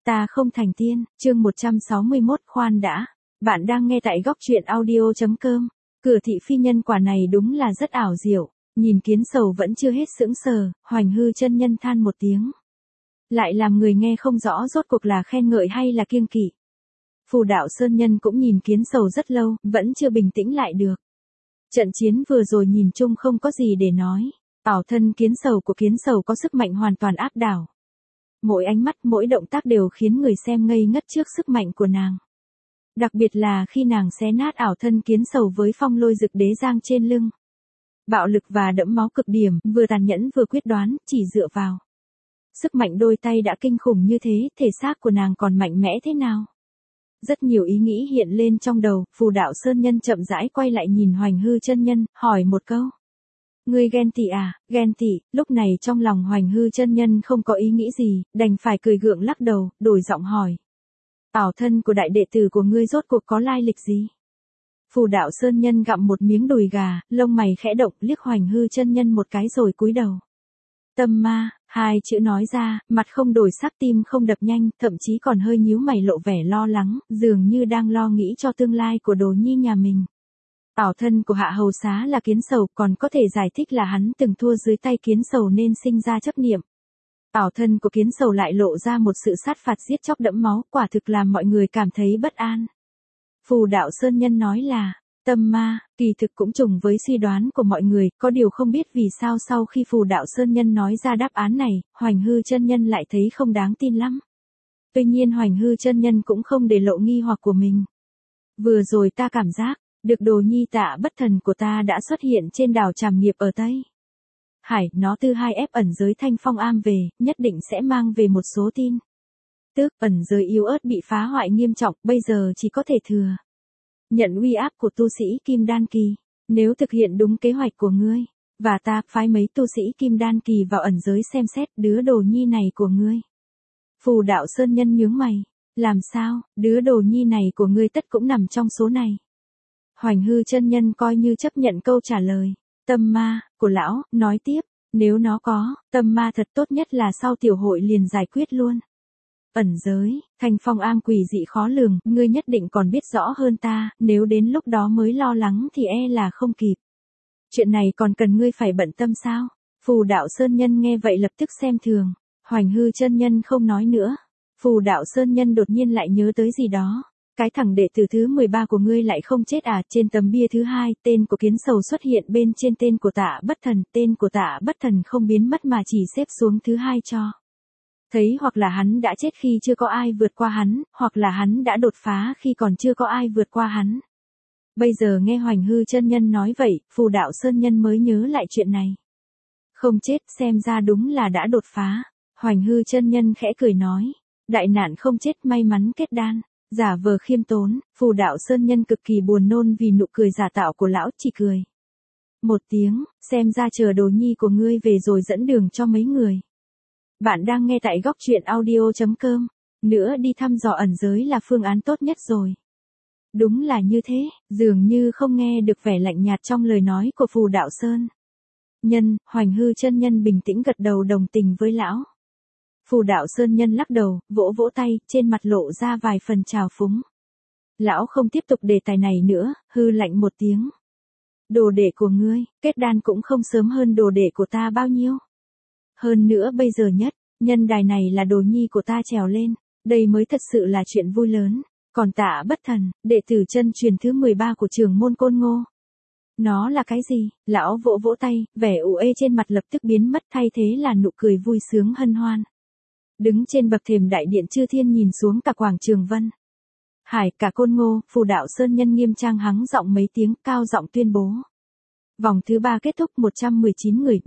Ta không thành tiên, chương 161 khoan đã. Bạn đang nghe tại góc truyện audio.com. Cửa thị phi nhân quả này đúng là rất ảo diệu. Nhìn Kiến Sầu vẫn chưa hết sững sờ, Hoành Hư chân nhân than một tiếng. Lại làm người nghe không rõ rốt cuộc là khen ngợi hay là kiêng kỵ. Phù Đạo Sơn Nhân cũng nhìn Kiến Sầu rất lâu, vẫn chưa bình tĩnh lại được. Trận chiến vừa rồi nhìn chung không có gì để nói. Ảo thân Kiến Sầu của Kiến Sầu có sức mạnh hoàn toàn áp đảo. Mỗi ánh mắt, mỗi động tác đều khiến người xem ngây ngất trước sức mạnh của nàng. Đặc biệt là khi nàng xé nát ảo thân Kiến Sầu với phong lôi dực đế giang trên lưng. Bạo lực và đẫm máu cực điểm, vừa tàn nhẫn vừa quyết đoán, chỉ dựa vào sức mạnh đôi tay đã kinh khủng như thế, thể xác của nàng còn mạnh mẽ thế nào? Rất nhiều ý nghĩ hiện lên trong đầu, Phù Đạo Sơn Nhân chậm rãi quay lại nhìn Hoành Hư chân nhân, hỏi một câu. Ngươi ghen tị à? Ghen tị? Lúc này trong lòng Hoành Hư chân nhân không có ý nghĩ gì, đành phải cười gượng lắc đầu, đổi giọng hỏi. Ảo thân của đại đệ tử của ngươi rốt cuộc có lai lịch gì? Phù Đạo Sơn Nhân gặm một miếng đùi gà, lông mày khẽ động, liếc Hoành Hư chân nhân một cái rồi cúi đầu. Tâm ma, hai chữ nói ra, mặt không đổi sắc, tim không đập nhanh, thậm chí còn hơi nhíu mày lộ vẻ lo lắng, dường như đang lo nghĩ cho tương lai của Đồ Nhi nhà mình. Ảo thân của Hạ Hầu Xá là Kiến Sầu, còn có thể giải thích là hắn từng thua dưới tay Kiến Sầu nên sinh ra chấp niệm. Ảo thân của Kiến Sầu lại lộ ra một sự sát phạt giết chóc đẫm máu, quả thực làm mọi người cảm thấy bất an. Phù Đạo Sơn Nhân nói là tâm ma, kỳ thực cũng trùng với suy đoán của mọi người, có điều không biết vì sao sau khi Phù Đạo Sơn Nhân nói ra đáp án này, Hoành Hư chân nhân lại thấy không đáng tin lắm. Tuy nhiên Hoành Hư chân nhân cũng không để lộ nghi hoặc của mình. Vừa rồi ta cảm giác được Đồ Nhi Tạ Bất Thần của ta đã xuất hiện trên đảo Trảm Nghiệp ở Tây Hải, nó tư hai ép ẩn giới Thanh Phong Am về, nhất định sẽ mang về một số tin. Tức ẩn giới yếu ớt bị phá hoại nghiêm trọng, bây giờ chỉ có thể thừa nhận uy áp của tu sĩ Kim Đan Kỳ. Nếu thực hiện đúng kế hoạch của ngươi, và ta phái mấy tu sĩ Kim Đan Kỳ vào ẩn giới xem xét đứa Đồ Nhi này của ngươi. Phù Đạo Sơn Nhân nhướng mày, làm sao, đứa Đồ Nhi này của ngươi tất cũng nằm trong số này. Hoành Hư chân nhân coi như chấp nhận câu trả lời. Tâm ma của lão, nói tiếp, nếu nó có, tâm ma thật tốt nhất là sau tiểu hội liền giải quyết luôn. Ẩn giới, Thanh Phong Am quỷ dị khó lường, ngươi nhất định còn biết rõ hơn ta, nếu đến lúc đó mới lo lắng thì e là không kịp. Chuyện này còn cần ngươi phải bận tâm sao? Phù Đạo Sơn Nhân nghe vậy lập tức xem thường. Hoành Hư chân nhân không nói nữa. Phù Đạo Sơn Nhân đột nhiên lại nhớ tới gì đó. Cái thằng đệ tử thứ 13 của ngươi lại không chết à? Trên tấm bia thứ 2, tên của Kiến Sầu xuất hiện bên trên tên của Tạ Bất Thần, tên của Tạ Bất Thần không biến mất mà chỉ xếp xuống thứ 2 cho thấy hoặc là hắn đã chết khi chưa có ai vượt qua hắn, hoặc là hắn đã đột phá khi còn chưa có ai vượt qua hắn. Bây giờ nghe Hoành Hư chân nhân nói vậy, Phù Đạo Sơn Nhân mới nhớ lại chuyện này. Không chết, xem ra đúng là đã đột phá. Hoành Hư chân nhân khẽ cười nói, đại nạn không chết, may mắn kết đan. Giả vờ khiêm tốn, Phù Đạo Sơn Nhân cực kỳ buồn nôn vì nụ cười giả tạo của lão, chỉ cười một tiếng, xem ra chờ Đồ Nhi của ngươi về rồi dẫn đường cho mấy người. Bạn đang nghe tại góc truyện audio.com. Nữa đi thăm dò ẩn giới là phương án tốt nhất rồi. Đúng là như thế, dường như không nghe được vẻ lạnh nhạt trong lời nói của Phù Đạo Sơn Nhân. Hoành Hư chân nhân bình tĩnh gật đầu đồng tình với lão. Phù Đạo Sơn Nhân lắc đầu, vỗ vỗ tay, trên mặt lộ ra vài phần trào phúng. Lão không tiếp tục đề tài này nữa, hư lạnh một tiếng. Đồ đệ của ngươi, kết đan cũng không sớm hơn đồ đệ của ta bao nhiêu. Hơn nữa bây giờ nhất, nhân đài này là Đồ Nhi của ta trèo lên, đây mới thật sự là chuyện vui lớn. Còn Tạ Bất Thần, đệ tử chân truyền thứ 13 của trưởng môn Côn Ngô. Nó là cái gì? Lão vỗ vỗ tay, vẻ u ê trên mặt lập tức biến mất, thay thế là nụ cười vui sướng hân hoan. Đứng trên bậc thềm đại điện Chư Thiên nhìn xuống cả quảng trường Vân Hải, cả Côn Ngô, Phù Đạo Sơn Nhân nghiêm trang hắng giọng mấy tiếng, cao giọng tuyên bố. Vòng thứ 3 kết thúc, 119 người,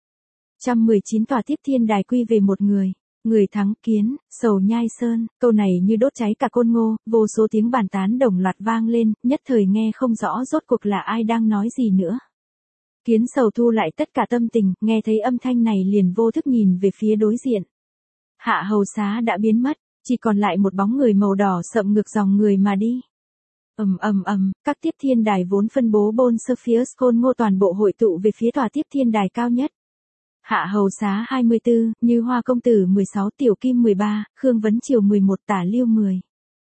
119 tòa tiếp thiên đài quy về một người. Người thắng Kiến Sầu Nhai Sơn. Câu này như đốt cháy cả Côn Ngô, vô số tiếng bàn tán đồng loạt vang lên, nhất thời nghe không rõ rốt cuộc là ai đang nói gì nữa. Kiến Sầu thu lại tất cả tâm tình, nghe thấy âm thanh này liền vô thức nhìn về phía đối diện. Hạ Hầu Xá đã biến mất, chỉ còn lại một bóng người màu đỏ sậm ngược dòng người mà đi. Các tiếp thiên đài vốn phân bố Bôn Sơ phía Côn Ngô toàn bộ hội tụ về phía tòa tiếp thiên đài cao nhất. Hạ Hầu Xá 24, Như Hoa Công Tử 16, Tiểu Kim 13, Khương Vấn Triều 11, Tả Liêu 10.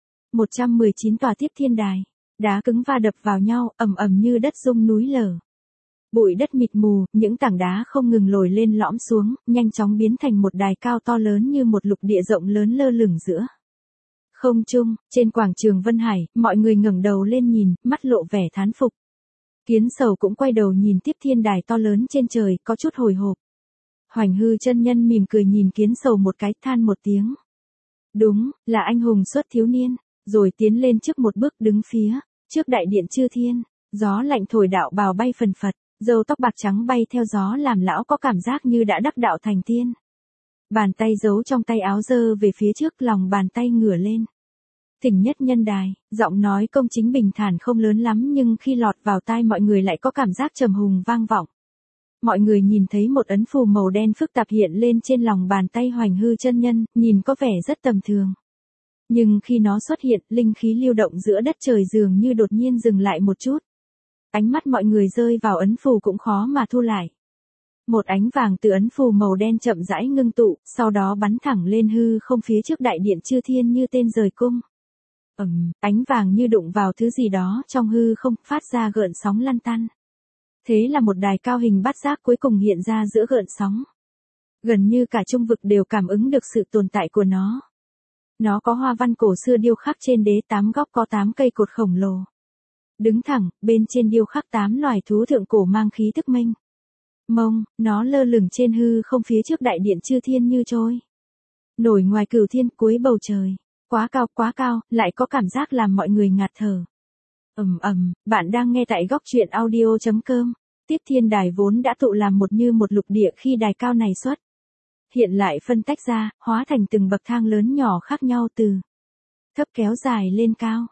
119 tòa tiếp thiên đài. Đá cứng va đập vào nhau, ầm ầm như đất rung núi lở. Bụi đất mịt mù, những tảng đá không ngừng lồi lên lõm xuống, nhanh chóng biến thành một đài cao to lớn như một lục địa rộng lớn lơ lửng giữa không trung. Trên quảng trường Vân Hải, mọi người ngẩng đầu lên nhìn, mắt lộ vẻ thán phục. Kiến Sầu cũng quay đầu nhìn tiếp thiên đài to lớn trên trời, có chút hồi hộp. Hoành Hư chân nhân mỉm cười nhìn Kiến Sầu một cái, than một tiếng. Đúng, là anh hùng xuất thiếu niên, rồi tiến lên trước một bước đứng phía trước đại điện chư thiên. Gió lạnh thổi đạo bào bay phần phật, râu tóc bạc trắng bay theo gió làm lão có cảm giác như đã đắc đạo thành tiên. Bàn tay giấu trong tay áo giơ về phía trước, lòng bàn tay ngửa lên. Thỉnh nhất nhân đài, giọng nói công chính bình thản không lớn lắm nhưng khi lọt vào tai mọi người lại có cảm giác trầm hùng vang vọng. Mọi người nhìn thấy một ấn phù màu đen phức tạp hiện lên trên lòng bàn tay Hoành Hư chân nhân, nhìn có vẻ rất tầm thường. Nhưng khi nó xuất hiện, linh khí lưu động giữa đất trời dường như đột nhiên dừng lại một chút. Ánh mắt mọi người rơi vào ấn phù cũng khó mà thu lại. Một ánh vàng từ ấn phù màu đen chậm rãi ngưng tụ, sau đó bắn thẳng lên hư không phía trước đại điện chư thiên như tên rời cung. Ánh vàng như đụng vào thứ gì đó trong hư không, phát ra gợn sóng lăn tăn. Thế là một đài cao hình bát giác cuối cùng hiện ra giữa gợn sóng. Gần như cả trung vực đều cảm ứng được sự tồn tại của nó. Nó có hoa văn cổ xưa điêu khắc trên đế, 8 góc có 8 cây cột khổng lồ. Đứng thẳng, bên trên điêu khắc 8 loài thú thượng cổ mang khí tức mênh mông, nó lơ lửng trên hư không phía trước đại điện chư thiên như trôi nổi ngoài cửu thiên cuối bầu trời. Quá cao, lại có cảm giác làm mọi người ngạt thở. Bạn đang nghe tại góc truyện audio.com. Tiếp thiên đài vốn đã tụ làm một như một lục địa khi đài cao này xuất hiện lại phân tách ra, hóa thành từng bậc thang lớn nhỏ khác nhau từ thấp kéo dài lên cao.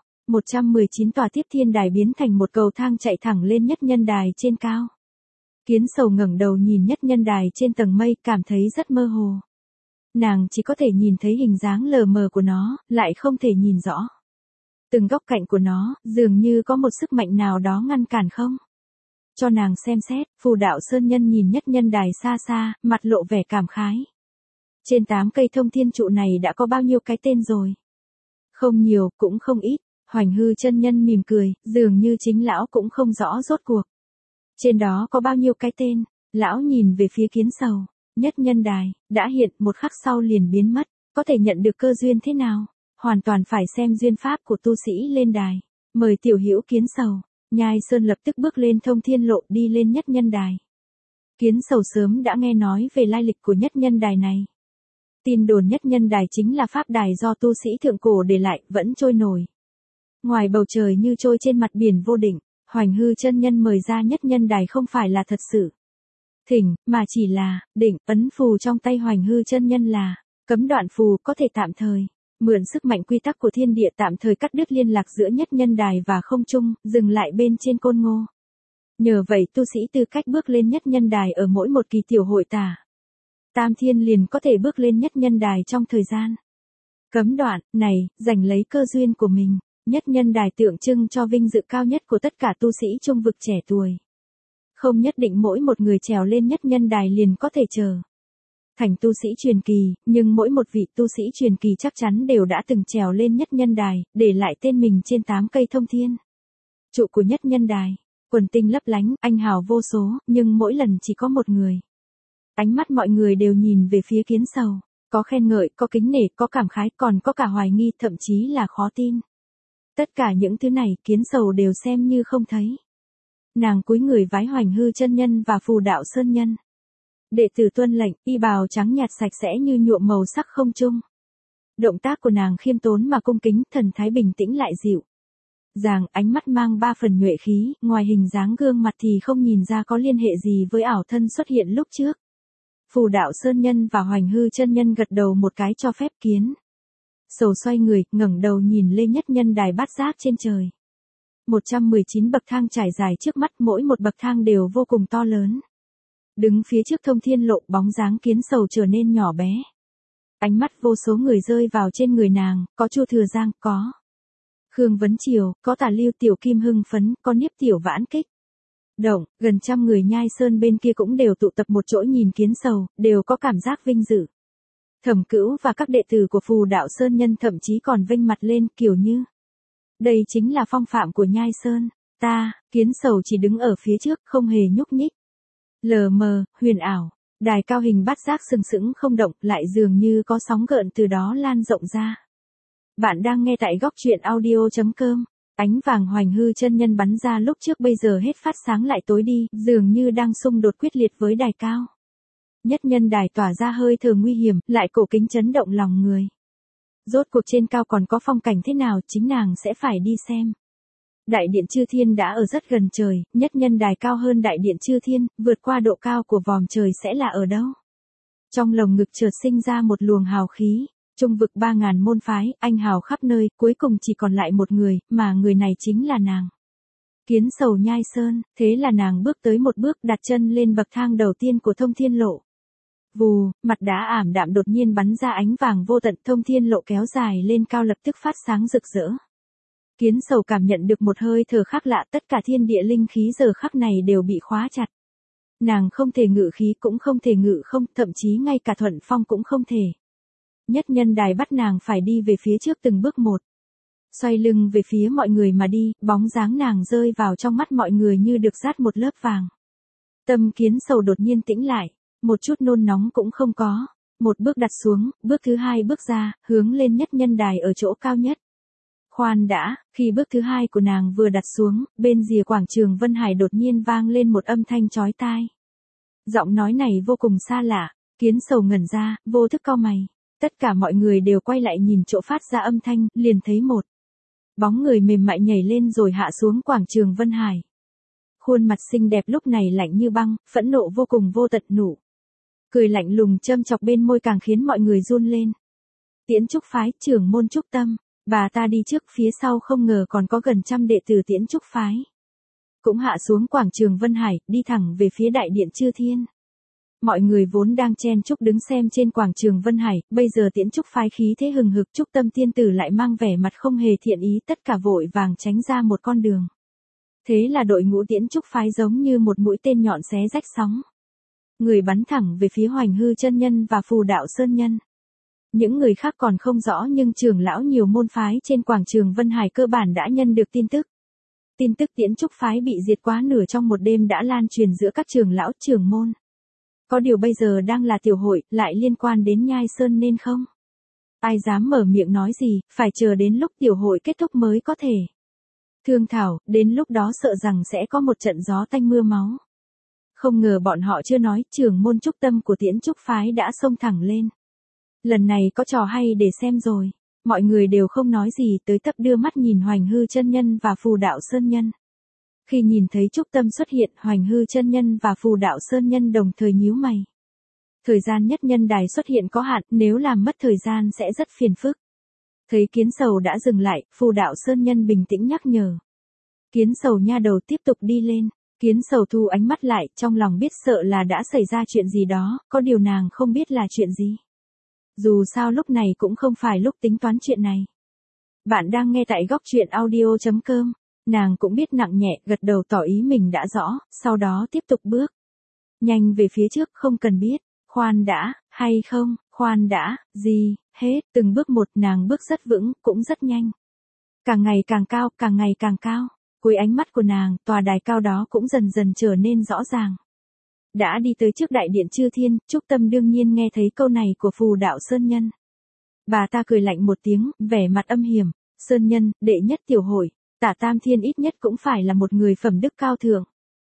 119 tòa tiếp thiên đài biến thành một cầu thang chạy thẳng lên nhất nhân đài trên cao. Kiến Sầu ngẩng đầu nhìn nhất nhân đài trên tầng mây, cảm thấy rất mơ hồ. Nàng chỉ có thể nhìn thấy hình dáng lờ mờ của nó, lại không thể nhìn rõ. Từng góc cạnh của nó, dường như có một sức mạnh nào đó ngăn cản không cho nàng xem xét. Phù Đạo Sơn Nhân nhìn nhất nhân đài xa xa, mặt lộ vẻ cảm khái. Trên 8 cây thông thiên trụ này đã có bao nhiêu cái tên rồi? Không nhiều, cũng không ít. Hoành Hư chân nhân mỉm cười, dường như chính lão cũng không rõ rốt cuộc. Trên đó có bao nhiêu cái tên? Lão nhìn về phía Kiến Sầu. Nhất nhân đài, đã hiện, một khắc sau liền biến mất. Có thể nhận được cơ duyên thế nào? Hoàn toàn phải xem duyên pháp của tu sĩ lên đài. Mời tiểu hữu Kiến Sầu. Nhai Sơn lập tức bước lên thông thiên lộ đi lên nhất nhân đài. Kiến Sầu sớm đã nghe nói về lai lịch của nhất nhân đài này. Tin đồn nhất nhân đài chính là pháp đài do tu sĩ thượng cổ để lại, vẫn trôi nổi ngoài bầu trời như trôi trên mặt biển vô định. Hoành Hư chân nhân mời ra nhất nhân đài không phải là thật sự thỉnh, mà chỉ là định. Ấn phù trong tay Hoành Hư chân nhân là cấm đoạn phù, có thể tạm thời mượn sức mạnh quy tắc của thiên địa tạm thời cắt đứt liên lạc giữa nhất nhân đài và không trung, dừng lại bên trên côn ngô. Nhờ vậy tu sĩ tư cách bước lên nhất nhân đài ở mỗi một kỳ tiểu hội tả Tam Thiên liền có thể bước lên nhất nhân đài trong thời gian cấm đoạn này, giành lấy cơ duyên của mình. Nhất nhân đài tượng trưng cho vinh dự cao nhất của tất cả tu sĩ trung vực trẻ tuổi. Không nhất định mỗi một người trèo lên nhất nhân đài liền có thể trở thành tu sĩ truyền kỳ, nhưng mỗi một vị tu sĩ truyền kỳ chắc chắn đều đã từng trèo lên nhất nhân đài, để lại tên mình trên 8 cây thông thiên trụ của nhất nhân đài. Quần tinh lấp lánh, anh hào vô số, nhưng mỗi lần chỉ có một người. Ánh mắt mọi người đều nhìn về phía Kiến Sầu, có khen ngợi, có kính nể, có cảm khái, còn có cả hoài nghi, thậm chí là khó tin. Tất cả những thứ này Kiến Sầu đều xem như không thấy. Nàng cúi người vái Hoành Hư chân nhân và Phù Đạo Sơn Nhân. Đệ tử tuân lệnh, y bào trắng nhạt sạch sẽ như nhuộm màu sắc không trung. Động tác của nàng khiêm tốn mà cung kính, thần thái bình tĩnh lại dịu dàng, ánh mắt mang 3 phần nhuệ khí, ngoài hình dáng gương mặt thì không nhìn ra có liên hệ gì với ảo thân xuất hiện lúc trước. Phù Đạo Sơn Nhân và Hoành Hư chân nhân gật đầu một cái cho phép. Kiến Sầu xoay người, ngẩng đầu nhìn lên nhất nhân đài bát giác trên trời. 119 bậc thang trải dài trước mắt, mỗi một bậc thang đều vô cùng to lớn. Đứng phía trước thông thiên lộ, bóng dáng Kiến Sầu trở nên nhỏ bé. Ánh mắt vô số người rơi vào trên người nàng, có Chu Thừa Giang, có Khương Vấn Triều, có Tả Liêu, Tiểu Kim hưng phấn, có Niếp Tiểu Vãn kích Động, gần trăm người Nhai Sơn bên kia cũng đều tụ tập một chỗ nhìn Kiến Sầu, đều có cảm giác vinh dự. Thẩm Cữu và các đệ tử của Phù Đạo Sơn Nhân thậm chí còn vênh mặt lên kiểu như. Đây chính là phong phạm của Nhai Sơn, Kiến Sầu chỉ đứng ở phía trước không hề nhúc nhích. Lờ mờ, huyền ảo, đài cao hình bát giác sừng sững không động lại dường như có sóng gợn từ đó lan rộng ra. Bạn đang nghe tại góc truyện audio.com. Ánh vàng Hoành Hư chân nhân bắn ra lúc trước bây giờ hết phát sáng lại tối đi, dường như đang xung đột quyết liệt với đài cao. Nhất nhân đài tỏa ra hơi thở nguy hiểm, lại cổ kính chấn động lòng người. Rốt cuộc trên cao còn có phong cảnh thế nào, chính nàng sẽ phải đi xem. Đại điện Chư Thiên đã ở rất gần trời, nhất nhân đài cao hơn đại điện Chư Thiên, vượt qua độ cao của vòm trời sẽ là ở đâu? Trong lồng ngực chợt sinh ra một luồng hào khí. Trung vực 3.000 môn phái, anh hào khắp nơi, cuối cùng chỉ còn lại một người, mà người này chính là nàng. Kiến Sầu Nhai Sơn, thế là nàng bước tới một bước đặt chân lên bậc thang đầu tiên của Thông Thiên Lộ. Vù, mặt đá ảm đạm đột nhiên bắn ra ánh vàng vô tận, Thông Thiên Lộ kéo dài lên cao lập tức phát sáng rực rỡ. Kiến Sầu cảm nhận được một hơi thở khác lạ, tất cả thiên địa linh khí giờ khắc này đều bị khóa chặt. Nàng không thể ngự khí cũng không thể ngự không, thậm chí ngay cả thuận phong cũng không thể. Nhất nhân đài bắt nàng phải đi về phía trước từng bước một. Xoay lưng về phía mọi người mà đi, bóng dáng nàng rơi vào trong mắt mọi người như được dát một lớp vàng. Tâm Kiến Sầu đột nhiên tĩnh lại, một chút nôn nóng cũng không có. Một bước đặt xuống, bước thứ hai bước ra, hướng lên nhất nhân đài ở chỗ cao nhất. Khoan đã, khi bước thứ hai của nàng vừa đặt xuống, bên rìa quảng trường Vân Hải đột nhiên vang lên một âm thanh chói tai. Giọng nói này vô cùng xa lạ, Kiến Sầu ngẩn ra, vô thức cau mày. Tất cả mọi người đều quay lại nhìn chỗ phát ra âm thanh, liền thấy một bóng người mềm mại nhảy lên rồi hạ xuống quảng trường Vân Hải. Khuôn mặt xinh đẹp lúc này lạnh như băng, phẫn nộ vô cùng vô tận nụ. Cười lạnh lùng châm chọc bên môi càng khiến mọi người run lên. Tiễn Trúc phái, trưởng môn Trúc Tâm, bà ta đi trước, phía sau không ngờ còn có gần trăm đệ tử Tiễn Trúc phái. Cũng hạ xuống quảng trường Vân Hải, đi thẳng về phía đại điện Chư Thiên. Mọi người vốn đang chen chúc đứng xem trên quảng trường Vân Hải, bây giờ Tiễn Trúc phái khí thế hừng hực, Trúc Tâm tiên tử lại mang vẻ mặt không hề thiện ý, tất cả vội vàng tránh ra một con đường. Thế là đội ngũ Tiễn Trúc phái giống như một mũi tên nhọn xé rách sóng. Người bắn thẳng về phía Hoành Hư chân nhân và Phù Đạo Sơn nhân. Những người khác còn không rõ nhưng trưởng lão nhiều môn phái trên quảng trường Vân Hải cơ bản đã nhận được tin tức. Tin tức Tiễn Trúc phái bị diệt quá nửa trong một đêm đã lan truyền giữa các trưởng lão trưởng môn. Có điều bây giờ đang là tiểu hội, lại liên quan đến Nhai Sơn nên không? Ai dám mở miệng nói gì, phải chờ đến lúc tiểu hội kết thúc mới có thể. Thương thảo, đến lúc đó sợ rằng sẽ có một trận gió tanh mưa máu. Không ngờ bọn họ chưa nói, trưởng môn Trúc Tâm của Tiễn Trúc phái đã xông thẳng lên. Lần này có trò hay để xem rồi. Mọi người đều không nói gì, tới tấp đưa mắt nhìn Hoành Hư chân nhân và Phù Đạo Sơn nhân. Khi nhìn thấy Trúc Tâm xuất hiện, Hoành Hư chân nhân và Phù Đạo Sơn nhân đồng thời nhíu mày. Thời gian nhất nhân đài xuất hiện có hạn, nếu làm mất thời gian sẽ rất phiền phức. Thấy Kiến Sầu đã dừng lại, Phù Đạo Sơn nhân bình tĩnh nhắc nhở. Kiến Sầu nha đầu tiếp tục đi lên. Kiến Sầu thu ánh mắt lại, trong lòng biết sợ là đã xảy ra chuyện gì đó, có điều nàng không biết là chuyện gì. Dù sao lúc này cũng không phải lúc tính toán chuyện này. Bạn đang nghe tại góc truyện audio.com. Nàng cũng biết nặng nhẹ, gật đầu tỏ ý mình đã rõ, sau đó tiếp tục bước. Nhanh về phía trước, không cần biết, khoan đã, hay không, khoan đã, gì, hết, từng bước một nàng bước rất vững, cũng rất nhanh. Càng ngày càng cao, càng ngày càng cao, cuối ánh mắt của nàng, tòa đài cao đó cũng dần dần trở nên rõ ràng. Đã đi tới trước đại điện Chư Thiên, Trúc Tâm đương nhiên nghe thấy câu này của Phù Đạo Sơn nhân. Bà ta cười lạnh một tiếng, vẻ mặt âm hiểm, Sơn nhân, đệ nhất tiểu hội. Tả Tam Thiên ít nhất cũng phải là một người phẩm đức cao thượng.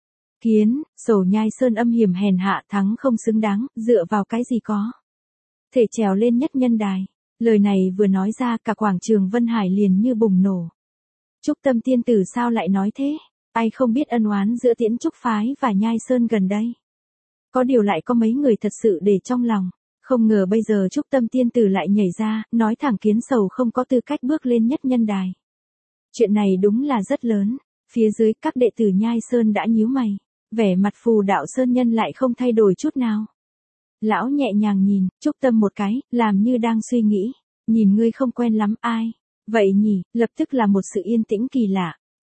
Kiến Sầu Nhai Sơn âm hiểm hèn hạ, thắng không xứng đáng, dựa vào cái gì có thể trèo lên nhất nhân đài. Lời này vừa nói ra, cả quảng trường Vân Hải liền như bùng nổ. Trúc Tâm tiên tử sao lại nói thế? Ai không biết ân oán giữa Tiễn Trúc phái và Nhai Sơn gần đây. Có điều lại có mấy người thật sự để trong lòng. Không ngờ bây giờ Trúc Tâm tiên tử lại nhảy ra, nói thẳng Kiến Sầu không có tư cách bước lên nhất nhân đài. Chuyện này đúng là rất lớn. Phía dưới các đệ tử Nhai Sơn đã nhíu mày. Vẻ mặt Phù Đạo Sơn nhân lại không thay đổi chút nào. Lão nhẹ nhàng nhìn Trúc Tâm một cái, làm như đang suy nghĩ. Nhìn ngươi không quen lắm ai. Vậy nhỉ, lập tức là một sự yên tĩnh kỳ lạ.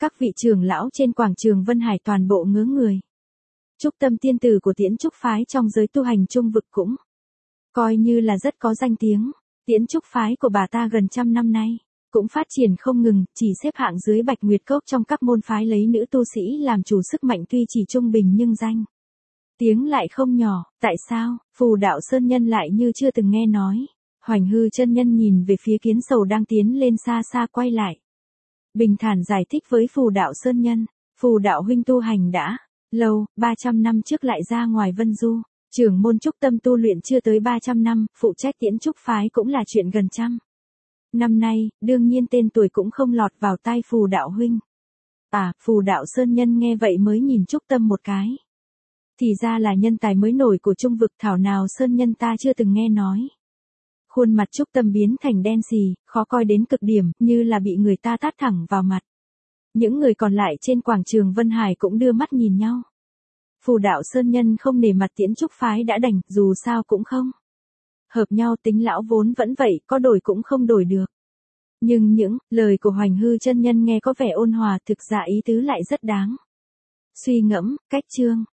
Các vị trưởng lão trên quảng trường Vân Hải toàn bộ ngớ người. Trúc Tâm tiên tử của Tiễn Trúc phái trong giới tu hành trung vực cũng coi như là rất có danh tiếng. Tiễn Trúc phái của bà ta gần 100 năm nay cũng phát triển không ngừng, chỉ xếp hạng dưới Bạch Nguyệt Cốc trong các môn phái lấy nữ tu sĩ làm chủ, sức mạnh tuy chỉ trung bình nhưng danh tiếng lại không nhỏ. Tại sao? Phù Đạo Sơn Nhân lại như chưa từng nghe nói. Hoành Hư chân nhân nhìn về phía Kiến Sầu đang tiến lên xa xa, quay lại. Bình thản giải thích với Phù Đạo Sơn Nhân, Phù Đạo huynh tu hành đã lâu, 300 năm trước lại ra ngoài Vân Du. Trưởng môn Trúc Tâm tu luyện chưa tới 300 năm, phụ trách Tiễn Trúc phái cũng là chuyện gần 100 năm nay, đương nhiên tên tuổi cũng không lọt vào tai Phù Đạo huynh. Phù Đạo Sơn Nhân nghe vậy mới nhìn Trúc Tâm một cái. Thì ra là nhân tài mới nổi của trung vực, thảo nào Sơn Nhân ta chưa từng nghe nói. Khuôn mặt Trúc Tâm biến thành đen xì, khó coi đến cực điểm, như là bị người ta tát thẳng vào mặt. Những người còn lại trên quảng trường Vân Hải cũng đưa mắt nhìn nhau. Phù Đạo Sơn Nhân không nể mặt Tiễn Trúc phái đã đành, dù sao cũng không hợp nhau, tính lão vốn vẫn vậy, có đổi cũng không đổi được. Nhưng những lời của Hoành Hư chân nhân nghe có vẻ ôn hòa, thực ra ý tứ lại rất đáng suy ngẫm. Cách chương